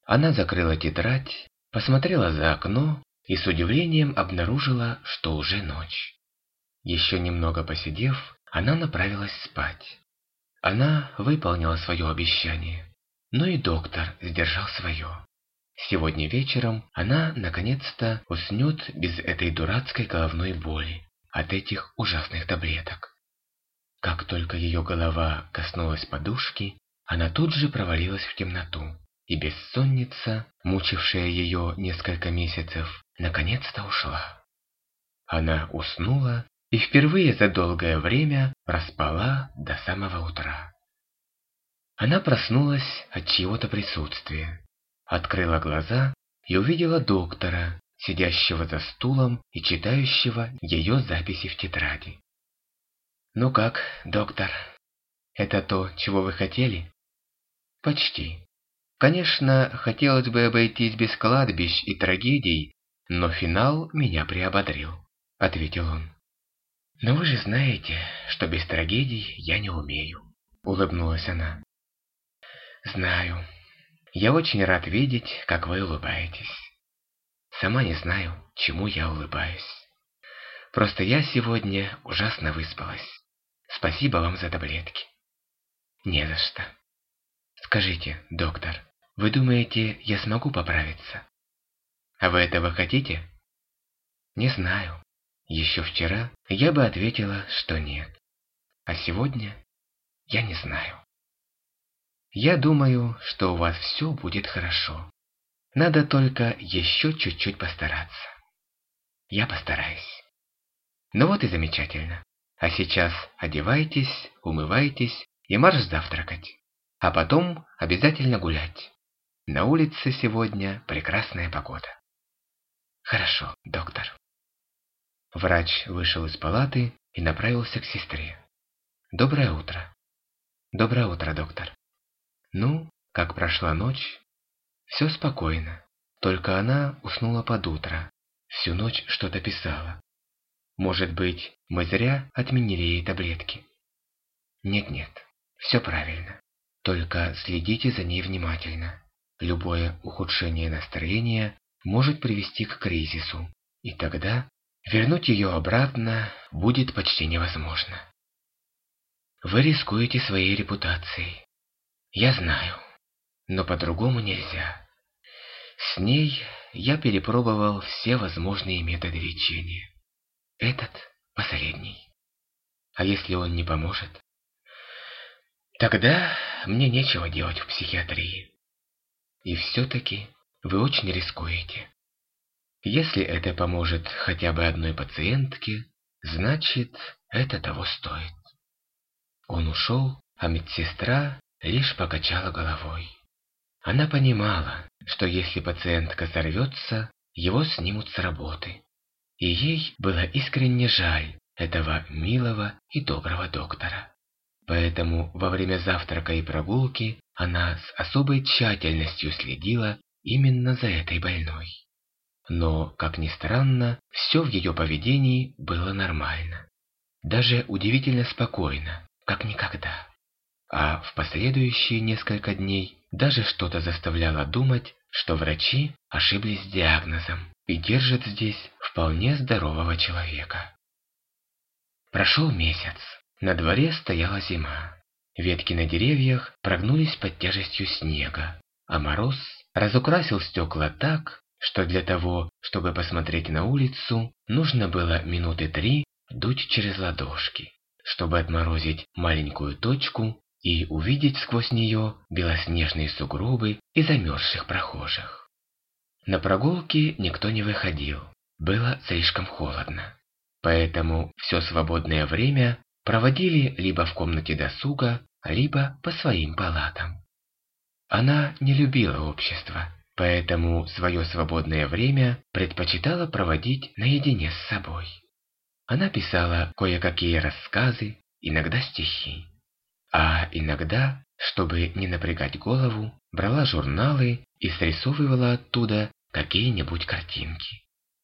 Она закрыла тетрадь, посмотрела за окно и с удивлением обнаружила, что уже ночь. Еще немного посидев, она направилась спать. Она выполнила свое обещание, но и доктор сдержал свое. Сегодня вечером она наконец-то уснет без этой дурацкой головной боли от этих ужасных таблеток. Как только ее голова коснулась подушки, она тут же провалилась в темноту, и бессонница, мучившая ее несколько месяцев, наконец-то ушла. Она уснула и впервые за долгое время проспала до самого утра. Она проснулась от чьего-то присутствия, открыла глаза и увидела доктора, сидящего за стулом и читающего ее записи в тетради. «Ну как, доктор, это то, чего вы хотели?» «Почти. Конечно, хотелось бы обойтись без кладбищ и трагедий, но финал меня приободрил», — ответил он. «Но вы же знаете, что без трагедий я не умею», — улыбнулась она. «Знаю. Я очень рад видеть, как вы улыбаетесь. Сама не знаю, чему я улыбаюсь. Просто я сегодня ужасно выспалась. Спасибо вам за таблетки». «Не за что. Скажите, доктор, вы думаете, я смогу поправиться? А вы этого хотите?» «Не знаю. Еще вчера я бы ответила, что нет. А сегодня я не знаю. Я думаю, что у вас все будет хорошо. Надо только еще чуть-чуть постараться. Я постараюсь. Ну вот и замечательно. А сейчас одевайтесь, умывайтесь и марш завтракать. А потом обязательно гулять. На улице сегодня прекрасная погода». «Хорошо, доктор». Врач вышел из палаты и направился к сестре. «Доброе утро». «Доброе утро, доктор». «Ну, как прошла ночь?» «Все спокойно. Только она уснула под утро. Всю ночь что-то писала. Может быть, мы зря отменили ей таблетки?» «Нет-нет, все правильно. Только следите за ней внимательно. Любое ухудшение настроения может привести к кризису, и тогда вернуть ее обратно будет почти невозможно. Вы рискуете своей репутацией. Я знаю, но по-другому нельзя. С ней я перепробовал все возможные методы лечения. Этот последний. А если он не поможет? Тогда мне нечего делать в психиатрии. И все-таки вы очень рискуете. Если это поможет хотя бы одной пациентке, значит, это того стоит». Он ушел, а медсестра лишь покачала головой. Она понимала, что если пациентка сорвется, его снимут с работы. И ей было искренне жаль этого милого и доброго доктора. Поэтому во время завтрака и прогулки она с особой тщательностью следила именно за этой больной. Но, как ни странно, все в ее поведении было нормально. Даже удивительно спокойно, как никогда. А в последующие несколько дней даже что-то заставляло думать, что врачи ошиблись с диагнозом и держат здесь вполне здорового человека. Прошел месяц. На дворе стояла зима. Ветки на деревьях прогнулись под тяжестью снега, а мороз разукрасил стекла так, что для того, чтобы посмотреть на улицу, нужно было минуты 3 дуть через ладошки, чтобы отморозить маленькую точку и увидеть сквозь нее белоснежные сугробы и замерзших прохожих. На прогулки никто не выходил, было слишком холодно. Поэтому все свободное время проводили либо в комнате досуга, либо по своим палатам. Она не любила общество, поэтому свое свободное время предпочитала проводить наедине с собой. Она писала кое-какие рассказы, иногда стихи. А иногда, чтобы не напрягать голову, брала журналы и срисовывала оттуда какие-нибудь картинки.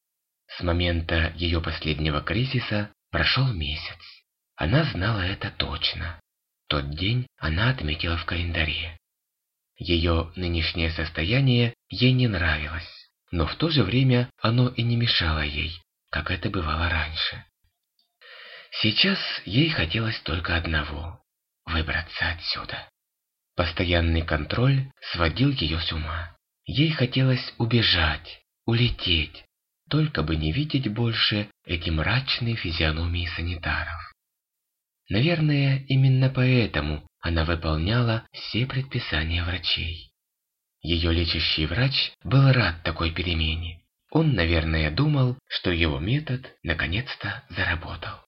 С момента ее последнего кризиса прошел месяц. Она знала это точно. Тот день она отметила в календаре. Ее нынешнее состояние ей не нравилось, но в то же время оно и не мешало ей, как это бывало раньше. Сейчас ей хотелось только одного – выбраться отсюда. Постоянный контроль сводил ее с ума. Ей хотелось убежать, улететь, только бы не видеть больше эти мрачные физиономии санитаров. Наверное, именно поэтому она выполняла все предписания врачей. Ее лечащий врач был рад такой перемене. Он, наверное, думал, что его метод наконец-то заработал.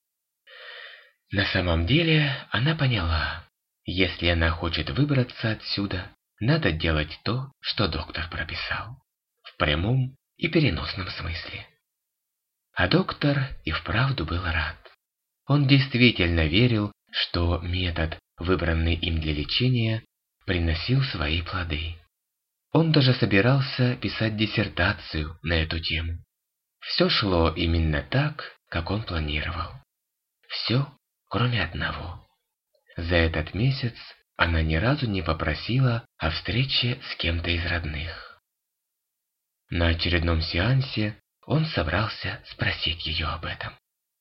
На самом деле, она поняла, если она хочет выбраться отсюда, надо делать то, что доктор прописал. В прямом и переносном смысле. А доктор и вправду был рад. Он действительно верил, что метод, выбранный им для лечения, приносил свои плоды. Он даже собирался писать диссертацию на эту тему. Все шло именно так, как он планировал. Все, кроме одного. За этот месяц она ни разу не попросила о встрече с кем-то из родных. На очередном сеансе он собрался спросить ее об этом.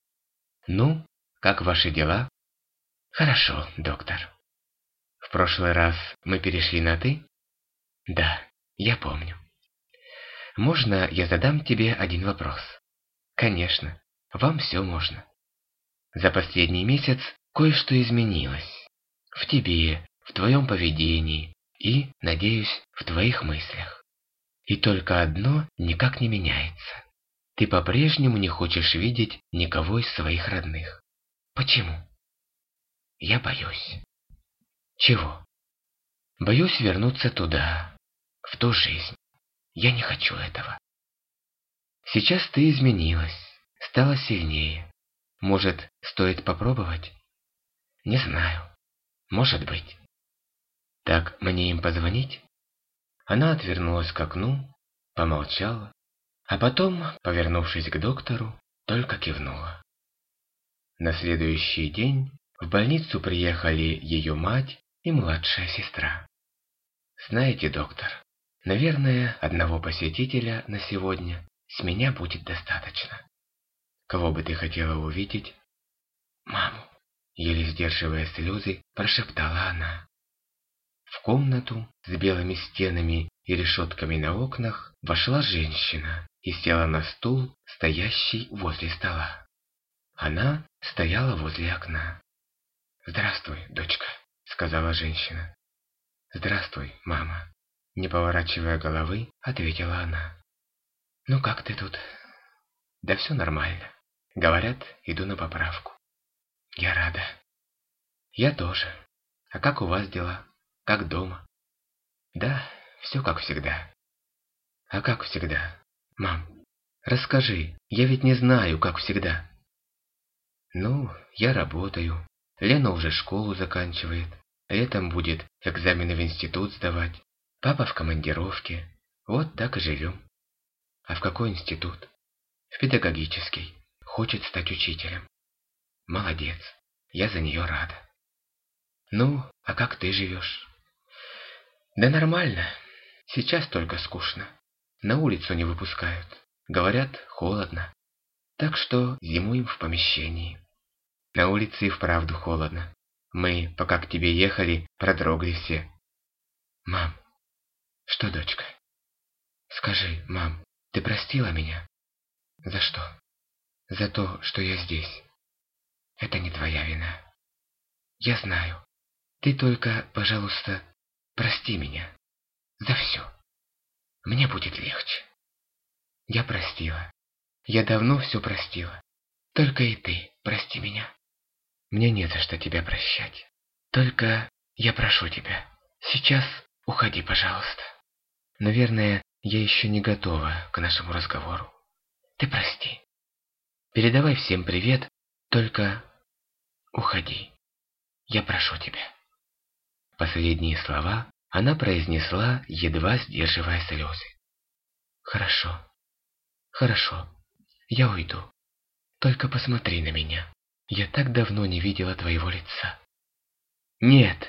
«Ну, как ваши дела?» «Хорошо, доктор». «В прошлый раз мы перешли на «ты»?» «Да, я помню». «Можно я задам тебе один вопрос?» «Конечно, вам все можно». «За последний месяц кое-что изменилось. В тебе, в твоем поведении и, надеюсь, в твоих мыслях. И только одно никак не меняется. Ты по-прежнему не хочешь видеть никого из своих родных. Почему?» «Я боюсь». «Чего?» «Боюсь вернуться туда, в ту жизнь. Я не хочу этого». «Сейчас ты изменилась, стала сильнее. Может, стоит попробовать?» «Не знаю. Может быть». «Так мне им позвонить?» Она отвернулась к окну, помолчала, а потом, повернувшись к доктору, только кивнула. На следующий день в больницу приехали ее мать и младшая сестра. «Знаете, доктор, наверное, одного посетителя на сегодня с меня будет достаточно. Кого бы ты хотела увидеть?» «Маму», еле сдерживая слезы, прошептала она. В комнату с белыми стенами и решетками на окнах вошла женщина и села на стул, стоящий возле стола. Она стояла возле окна. «Здравствуй, дочка», — сказала женщина. «Здравствуй, мама», — не поворачивая головы, ответила она. «Ну как ты тут?» «Да все нормально. Говорят, иду на поправку». «Я рада». «Я тоже. А как у вас дела? Как дома?» «Да, все как всегда». «А как всегда? Мам, расскажи, я ведь не знаю, как всегда». «Ну, я работаю. Лена уже школу заканчивает. Летом будет экзамены в институт сдавать. Папа в командировке. Вот так и живем». «А в какой институт?» «В педагогический. Хочет стать учителем». «Молодец. Я за нее рада». «Ну, а как ты живешь?» «Да нормально. Сейчас только скучно. На улицу не выпускают. Говорят, холодно. Так что зимуем в помещении». «На улице и вправду холодно. Мы, пока к тебе ехали, продрогли все». «Мам». «Что, дочка?» «Скажи, мам, ты простила меня?» «За что?» «За то, что я здесь. Это не твоя вина. Я знаю. Ты только, пожалуйста, прости меня. За все. Мне будет легче». «Я простила. Я давно все простила. Только и ты прости меня». «Мне не за что тебя прощать. Только я прошу тебя, сейчас уходи, пожалуйста. Наверное, я еще не готова к нашему разговору. Ты прости. Передавай всем привет, только уходи. Я прошу тебя». Последние слова она произнесла, едва сдерживая слезы. «Хорошо, хорошо, я уйду. Только посмотри на меня. Я так давно не видела твоего лица». «Нет!»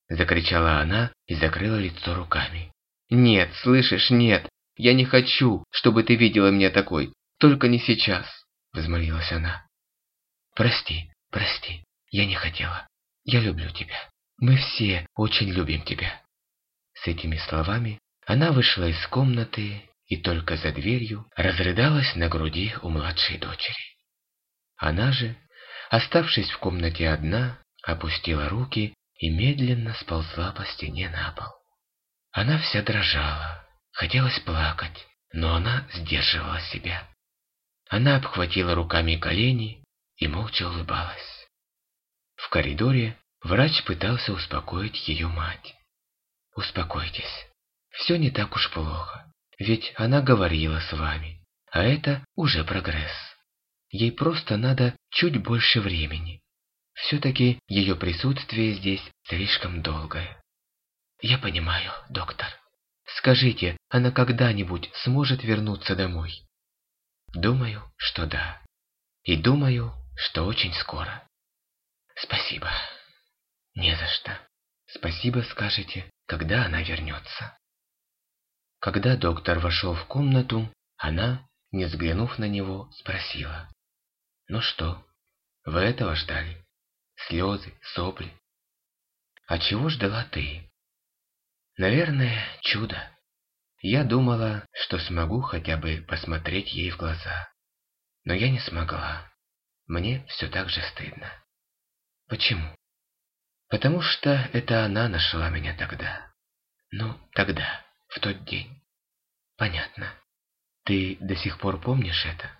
закричала она и закрыла лицо руками. «Нет, слышишь, нет! Я не хочу, чтобы ты видела меня такой! Только не сейчас!» – взмолилась она. «Прости, прости, я не хотела. Я люблю тебя. Мы все очень любим тебя». С этими словами она вышла из комнаты и только за дверью разрыдалась на груди у младшей дочери. Она же, оставшись в комнате одна, опустила руки и медленно сползла по стене на пол. Она вся дрожала, хотелось плакать, но она сдерживала себя. Она обхватила руками колени и молча улыбалась. В коридоре врач пытался успокоить ее мать. «Успокойтесь, все не так уж плохо, ведь она говорила с вами, а это уже прогресс. Ей просто надо чуть больше времени. Все-таки ее присутствие здесь слишком долгое». «Я понимаю, доктор. Скажите, она когда-нибудь сможет вернуться домой?» «Думаю, что да. И думаю, что очень скоро». «Спасибо». «Не за что. Спасибо скажете, когда она вернется». Когда доктор вошел в комнату, она, не взглянув на него, спросила: «Ну что, вы этого ждали? Слезы, сопли? А чего ждала ты?» «Наверное, чудо. Я думала, что смогу хотя бы посмотреть ей в глаза. Но я не смогла. Мне все так же стыдно». «Почему?» «Потому что это она нашла меня тогда. Ну, тогда, в тот день». «Понятно. Ты до сих пор помнишь это?»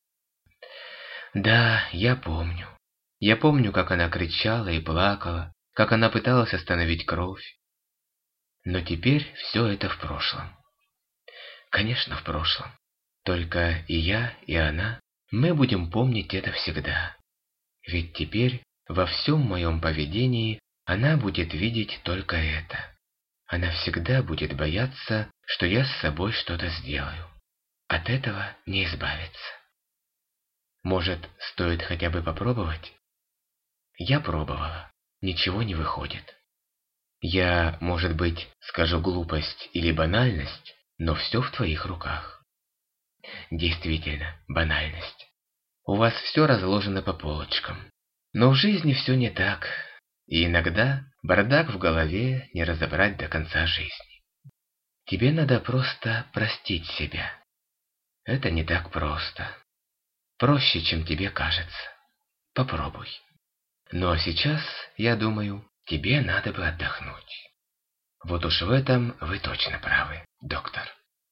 «Да, я помню. Я помню, как она кричала и плакала, как она пыталась остановить кровь. Но теперь все это в прошлом». «Конечно, в прошлом. Только и я, и она, мы будем помнить это всегда. Ведь теперь во всем моем поведении она будет видеть только это. Она всегда будет бояться, что я с собой что-то сделаю. От этого не избавиться. Может, стоит хотя бы попробовать?» Я пробовала. Ничего не выходит. Я, может быть, скажу глупость или банальность, но все в твоих руках. Действительно, банальность. У вас все разложено по полочкам. Но в жизни все не так. И иногда бардак в голове не разобрать до конца жизни. Тебе надо просто простить себя. Это не так просто. Проще, чем тебе кажется. Попробуй. Ну а сейчас, я думаю, тебе надо бы отдохнуть. Вот уж в этом вы точно правы, доктор.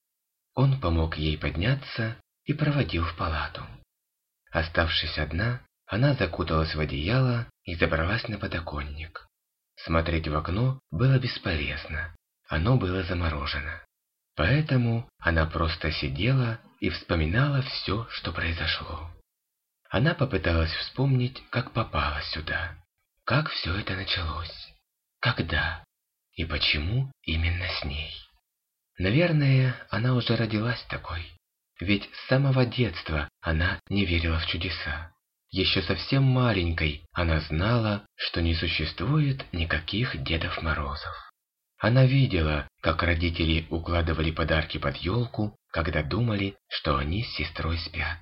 Он помог ей подняться и проводил в палату. Оставшись одна, она закуталась в одеяло и забралась на подоконник. Смотреть в окно было бесполезно, оно было заморожено. Поэтому она просто сидела и вспоминала все, что произошло. Она попыталась вспомнить, как попала сюда, как все это началось, когда и почему именно с ней. Наверное, она уже родилась такой, ведь с самого детства она не верила в чудеса. Еще совсем маленькой она знала, что не существует никаких Дедов Морозов. Она видела, как родители укладывали подарки под елку, когда думали, что они с сестрой спят.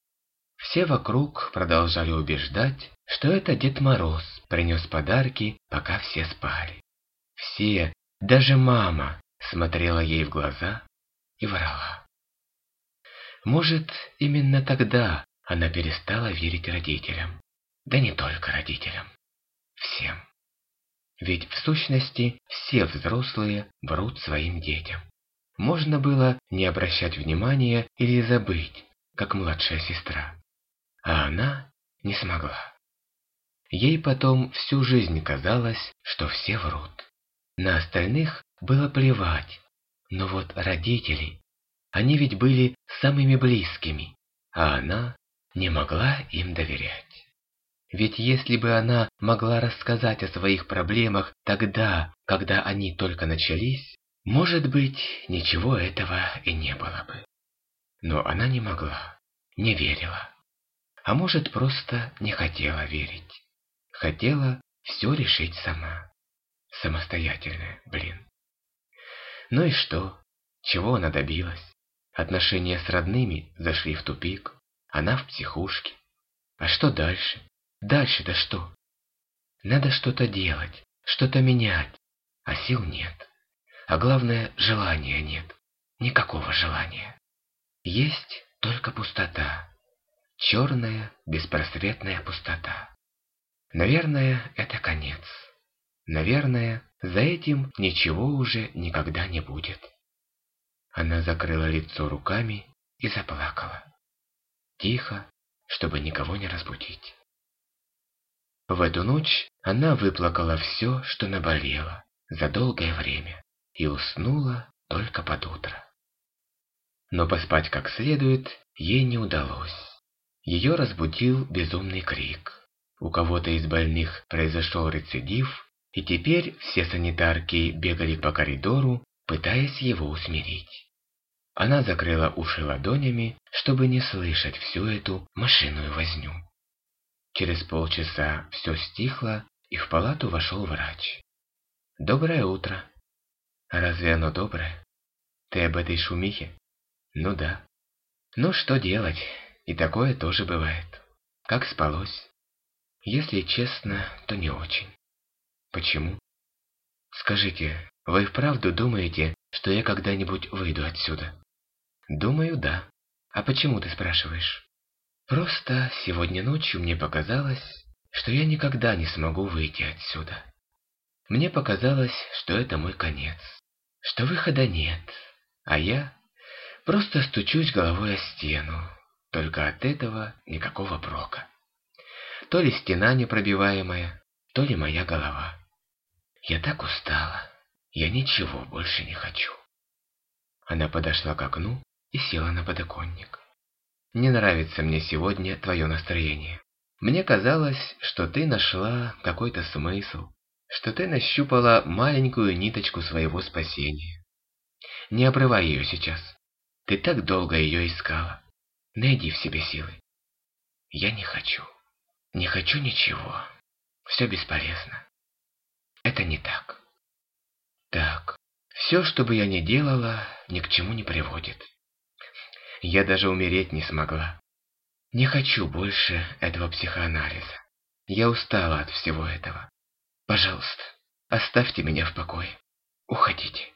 Все вокруг продолжали убеждать, что это Дед Мороз принес подарки, пока все спали. Все, даже мама, смотрела ей в глаза и врала. Может, именно тогда она перестала верить родителям. Да не только родителям. Всем. Ведь в сущности все взрослые врут своим детям. Можно было не обращать внимания или забыть, как младшая сестра. А она не смогла. Ей потом всю жизнь казалось, что все врут. На остальных было плевать. Но вот родители, они ведь были самыми близкими, а она не могла им доверять. Ведь если бы она могла рассказать о своих проблемах тогда, когда они только начались, может быть, ничего этого и не было бы. Но она не могла, не верила. А может, просто не хотела верить. Хотела все решить сама. самостоятельная, блин. Ну и что? Чего она добилась? Отношения с родными зашли в тупик. Она в психушке. А что дальше? Дальше-то что? Надо что-то делать, что-то менять. А сил нет. А главное, желания нет. Никакого желания. Есть только пустота. Черная, беспросветная пустота. Наверное, это конец. Наверное, за этим ничего уже никогда не будет. Она закрыла лицо руками и заплакала. Тихо, чтобы никого не разбудить. В эту ночь она выплакала все, что наболело, за долгое время, и уснула только под утро. Но поспать как следует ей не удалось. Ее разбудил безумный крик. У кого-то из больных произошел рецидив, и теперь все санитарки бегали по коридору, пытаясь его усмирить. Она закрыла уши ладонями, чтобы не слышать всю эту мышиную возню. Через полчаса все стихло, и в палату вошел врач. «Доброе утро». «Разве оно доброе? Ты об этой шумихе?» «Ну да». «Ну что делать, и такое тоже бывает. Как спалось?» «Если честно, то не очень». «Почему?» «Скажите, вы вправду думаете, что я когда-нибудь выйду отсюда?» «Думаю, да. А почему ты спрашиваешь?» «Просто сегодня ночью мне показалось, что я никогда не смогу выйти отсюда. Мне показалось, что это мой конец, что выхода нет, а я просто стучусь головой о стену, только от этого никакого прока. То ли стена непробиваемая, то ли моя голова. Я так устала, я ничего больше не хочу». Она подошла к окну и села на подоконник. «Не нравится мне сегодня твое настроение. Мне казалось, что ты нашла какой-то смысл, что ты нащупала маленькую ниточку своего спасения. Не обрывай ее сейчас. Ты так долго ее искала. Найди в себе силы». «Я не хочу. Не хочу ничего. Все бесполезно. Это не так. Так, все, что бы я ни делала, ни к чему не приводит. Я даже умереть не смогла. Не хочу больше этого психоанализа. Я устала от всего этого. Пожалуйста, оставьте меня в покое. Уходите.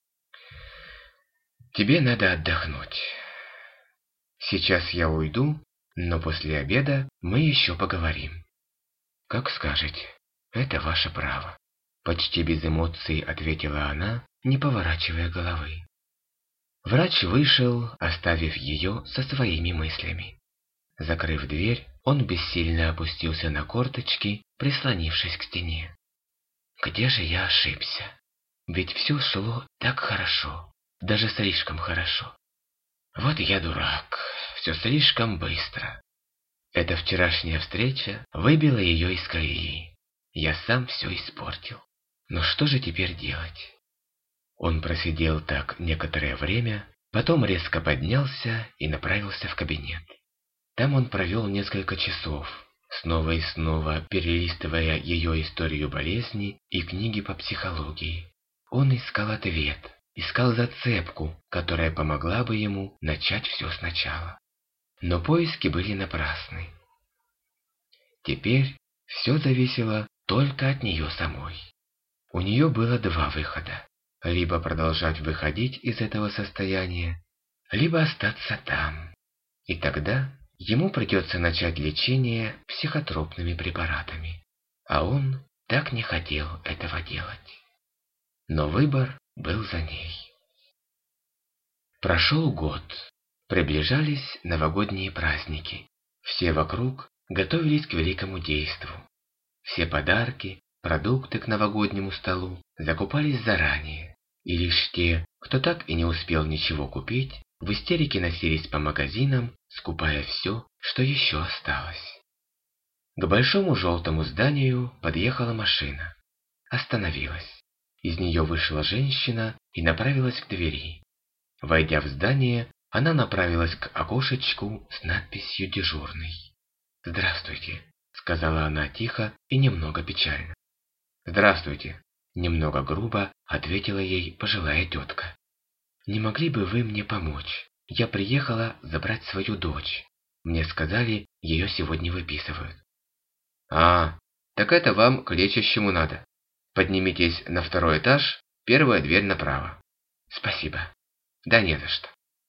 Тебе надо отдохнуть. Сейчас я уйду, но после обеда мы еще поговорим». «Как скажете, это ваше право», — почти без эмоций ответила она, не поворачивая головы. Врач вышел, оставив ее со своими мыслями. Закрыв дверь, он бессильно опустился на корточки, прислонившись к стене. Где же я ошибся? Ведь все шло так хорошо, даже слишком хорошо. Вот я дурак, все слишком быстро. Эта вчерашняя встреча выбила ее из колеи. Я сам все испортил. Но что же теперь делать? Он просидел так некоторое время, потом резко поднялся и направился в кабинет. Там он провел несколько часов, снова и снова перелистывая ее историю болезни и книги по психологии. Он искал ответ, искал зацепку, которая помогла бы ему начать все сначала. Но поиски были напрасны. Теперь все зависело только от нее самой. У нее было два выхода. Либо продолжать выходить из этого состояния, либо остаться там. И тогда ему придется начать лечение психотропными препаратами. А он так не хотел этого делать. Но выбор был за ней. Прошел год. Приближались новогодние праздники. Все вокруг готовились к великому действу. Все подарки, продукты к новогоднему столу закупались заранее, и лишь те, кто так и не успел ничего купить, в истерике носились по магазинам, скупая все, что еще осталось. К большому желтому зданию подъехала машина. Остановилась. Из нее вышла женщина и направилась к двери. Войдя в здание, она направилась к окошечку с надписью «Дежурный». «Здравствуйте», — сказала она тихо и немного печально. «Здравствуйте. Немного грубо ответила ей пожилая тетка. «Не могли бы вы мне помочь? Я приехала забрать свою дочь. Мне сказали, ее сегодня выписывают». «А, так это вам к лечащему надо. Поднимитесь на 2-й этаж, 1-я дверь направо». «Спасибо». «Да не за что».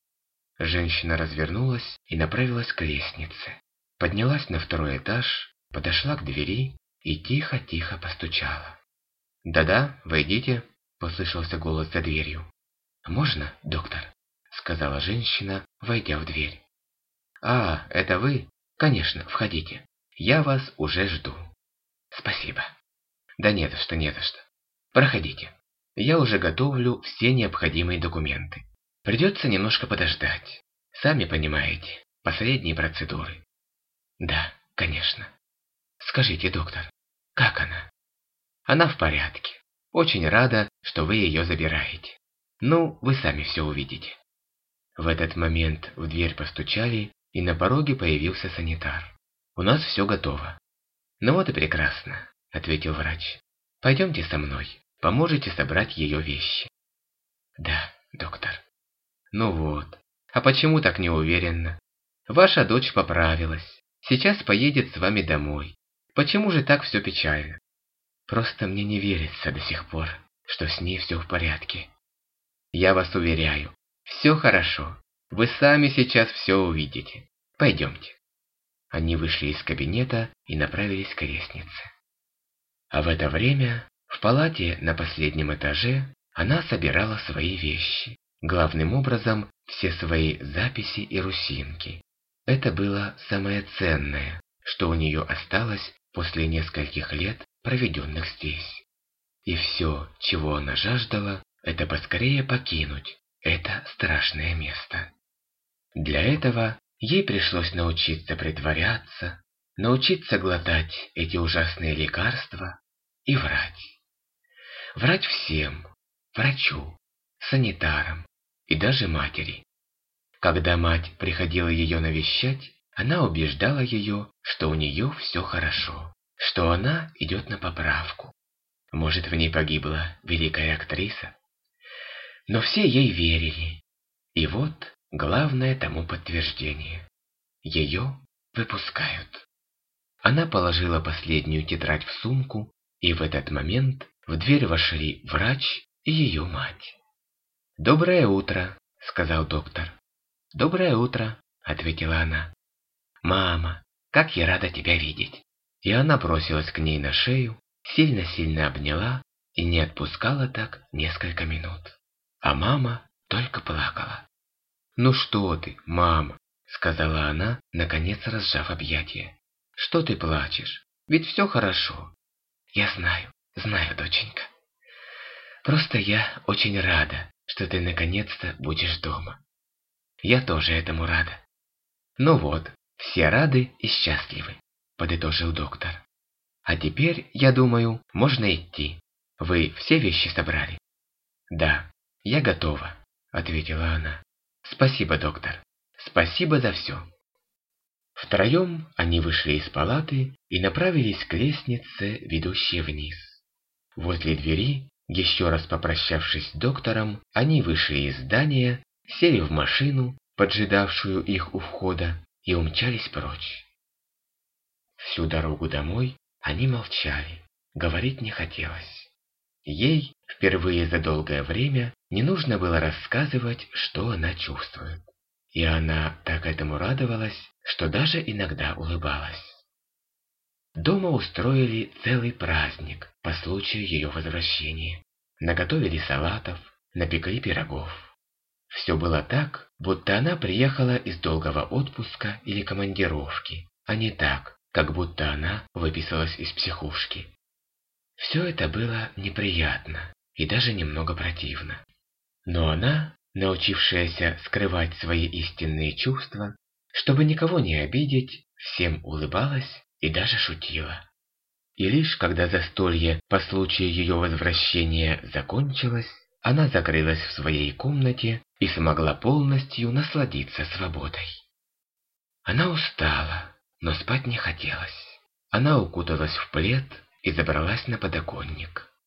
Женщина развернулась и направилась к лестнице. Поднялась на 2-й этаж, подошла к двери и тихо-тихо постучала. «Да-да, войдите», — послышался голос за дверью. «Можно, доктор?» — сказала женщина, войдя в дверь. «А, это вы? Конечно, входите. Я вас уже жду». «Спасибо». «Да не за что, не за что. Проходите. Я уже готовлю все необходимые документы. Придется немножко подождать. Сами понимаете, последние процедуры». «Да, конечно. Скажите, доктор, как она?» «Она в порядке. Очень рада, что вы ее забираете. Ну, вы сами все увидите». В этот момент в дверь постучали, и на пороге появился санитар. «У нас все готово». «Ну вот и прекрасно», — ответил врач. «Пойдемте со мной, поможете собрать ее вещи». «Да, доктор». «Ну вот, а почему так неуверенно? Ваша дочь поправилась, сейчас поедет с вами домой. Почему же так все печально?» «Просто мне не верится до сих пор, что с ней все в порядке». «Я вас уверяю, все хорошо. Вы сами сейчас все увидите. Пойдемте». Они вышли из кабинета и направились к лестнице. А в это время в палате на последнем этаже она собирала свои вещи. Главным образом все свои записи и русинки. Это было самое ценное, что у нее осталось после нескольких лет, проведенных здесь. И все, чего она жаждала, это поскорее покинуть это страшное место. Для этого ей пришлось научиться притворяться, научиться глотать эти ужасные лекарства и врать. Врать всем, врачу, санитарам и даже матери. Когда мать приходила ее навещать, она убеждала ее, что у нее все хорошо, что она идет на поправку. Может, в ней погибла великая актриса? Но все ей верили. И вот главное тому подтверждение. Ее выпускают. Она положила последнюю тетрадь в сумку, и в этот момент в дверь вошли врач и ее мать. «Доброе утро», — сказал доктор. «Доброе утро», — ответила она. «Мама, как я рада тебя видеть». И она бросилась к ней на шею, сильно-сильно обняла и не отпускала так несколько минут. А мама только плакала. «Ну что ты, мама», — сказала она, наконец разжав объятия. «Что ты плачешь? Ведь все хорошо». «Я знаю, доченька. Просто я очень рада, что ты наконец-то будешь дома». «Я тоже этому рада». «Ну вот, все рады и счастливы», — подытожил доктор. «А теперь, я думаю, можно идти. Вы все вещи собрали?» «Да, я готова», — ответила она. «Спасибо, доктор. Спасибо за все». Втроем они вышли из палаты и направились к лестнице, ведущей вниз. Возле двери, еще раз попрощавшись с доктором, они вышли из здания, сели в машину, поджидавшую их у входа, и умчались прочь. Всю дорогу домой они молчали, говорить не хотелось. Ей впервые за долгое время не нужно было рассказывать, что она чувствует. И она так этому радовалась, что даже иногда улыбалась. Дома устроили целый праздник по случаю ее возвращения. Наготовили салатов, напекли пирогов. Все было так, будто она приехала из долгого отпуска или командировки, а не так, как будто она выписалась из психушки. Все это было неприятно и даже немного противно. Но она, научившаяся скрывать свои истинные чувства, чтобы никого не обидеть, всем улыбалась и даже шутила. И лишь когда застолье по случаю ее возвращения закончилось, она закрылась в своей комнате и смогла полностью насладиться свободой. Она устала, но спать не хотелось. Она укуталась в плед и забралась на подоконник.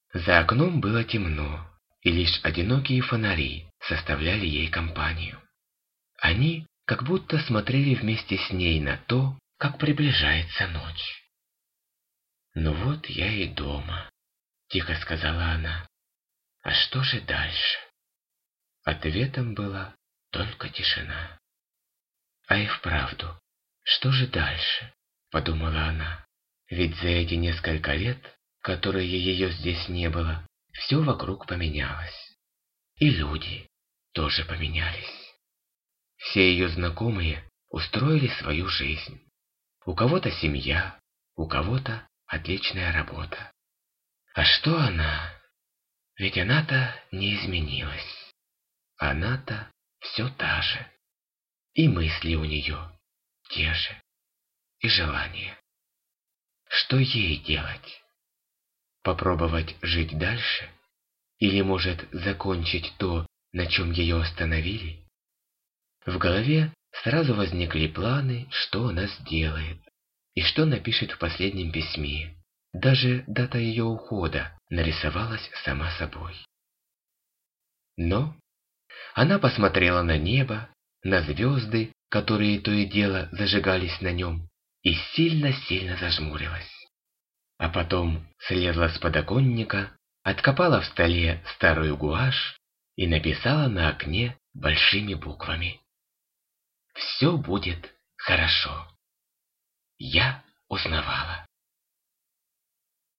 За окном было темно, и лишь одинокие фонари составляли ей компанию. Они как будто смотрели вместе с ней на то, как приближается ночь. «Ну вот я и дома», — тихо сказала она. «А что же дальше?» Ответом была только тишина. «А и вправду, что же дальше?» — подумала она. «Ведь за эти несколько лет, которые ее здесь не было, все вокруг поменялось. И люди тоже поменялись. Все ее знакомые устроили свою жизнь. У кого-то семья, у кого-то отличная работа. А что она? Ведь она-то не изменилась. Она-то все та же. И мысли у нее те же. И желания. Что ей делать? Попробовать жить дальше? Или, может, закончить то, на чем ее остановили? В голове сразу возникли планы, что она сделает, и что напишет в последнем письме. Даже дата ее ухода нарисовалась сама собой. Но она посмотрела на небо, на звезды, которые то и дело зажигались на нем, и сильно-сильно зажмурилась. А потом слезла с подоконника, откопала в столе старую гуашь и написала на окне большими буквами: «Все будет хорошо. Я узнавала».